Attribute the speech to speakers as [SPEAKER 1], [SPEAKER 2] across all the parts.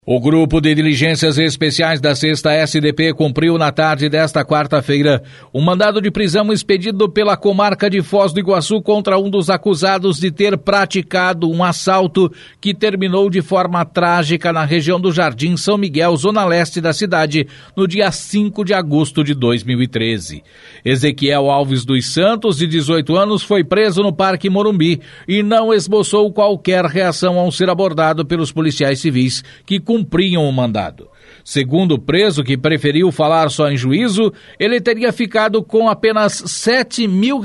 [SPEAKER 1] O Grupo de Diligências Especiais da 6ª SDP cumpriu na tarde desta quarta-feira um mandado de prisão expedido pela comarca de Foz do Iguaçu contra um dos acusados de ter praticado um assalto que terminou de forma trágica na região do Jardim São Miguel, zona leste da cidade, no dia 5 de agosto de 2013. Ezequiel Alves dos Santos, de 18 anos, foi preso no Parque Morumbi e não esboçou qualquer reação ao ser abordado pelos policiais civis que cumpriam o mandado. Segundo o preso, que preferiu falar só em juízo, ele teria ficado com apenas R$7 mil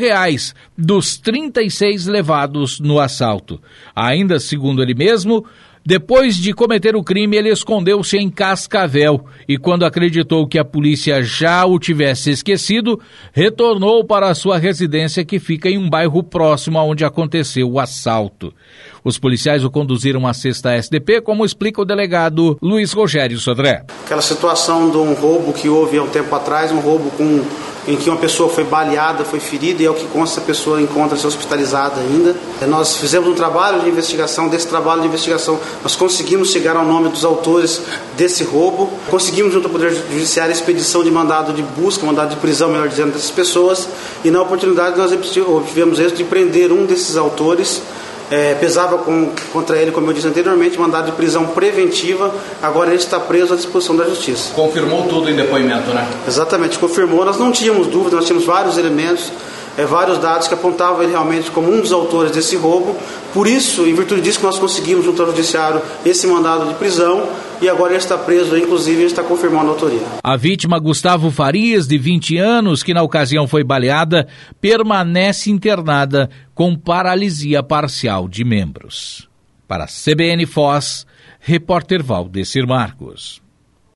[SPEAKER 1] dos 36 levados no assalto. Ainda segundo ele mesmo, depois de cometer o crime, ele escondeu-se em Cascavel e, quando acreditou que a polícia já o tivesse esquecido, retornou para a sua residência, que fica em um bairro próximo aonde aconteceu o assalto. Os policiais o conduziram à 6ª SDP, como explica o delegado Luiz Rogério Sodré.
[SPEAKER 2] Aquela situação de um roubo que houve há um tempo atrás, um roubo em que uma pessoa foi baleada, foi ferida, e é o que consta, a pessoa encontra-se hospitalizada ainda. Nós fizemos um trabalho de investigação, desse trabalho de investigação nós conseguimos chegar ao nome dos autores desse roubo, conseguimos junto ao Poder Judiciário a expedição de mandado de busca, mandado de prisão, melhor dizendo, dessas pessoas, e na oportunidade nós tivemos êxito de prender um desses autores. Pesava contra ele, como eu disse anteriormente, mandado de prisão preventiva. Agora ele está preso à disposição da Justiça.
[SPEAKER 1] Confirmou tudo em depoimento, né?
[SPEAKER 2] Exatamente, confirmou. Nós não tínhamos dúvida, nós tínhamos vários elementos, vários dados que apontavam ele realmente como um dos autores desse roubo. Por isso, em virtude disso, que nós conseguimos junto ao Judiciário esse mandado de prisão, e agora ele está preso, inclusive ele está confirmando a autoria.
[SPEAKER 1] A vítima, Gustavo Farias, de 20 anos, que na ocasião foi baleada, permanece internada com paralisia parcial de membros. Para a CBN Foz, repórter Valdecir Marcos.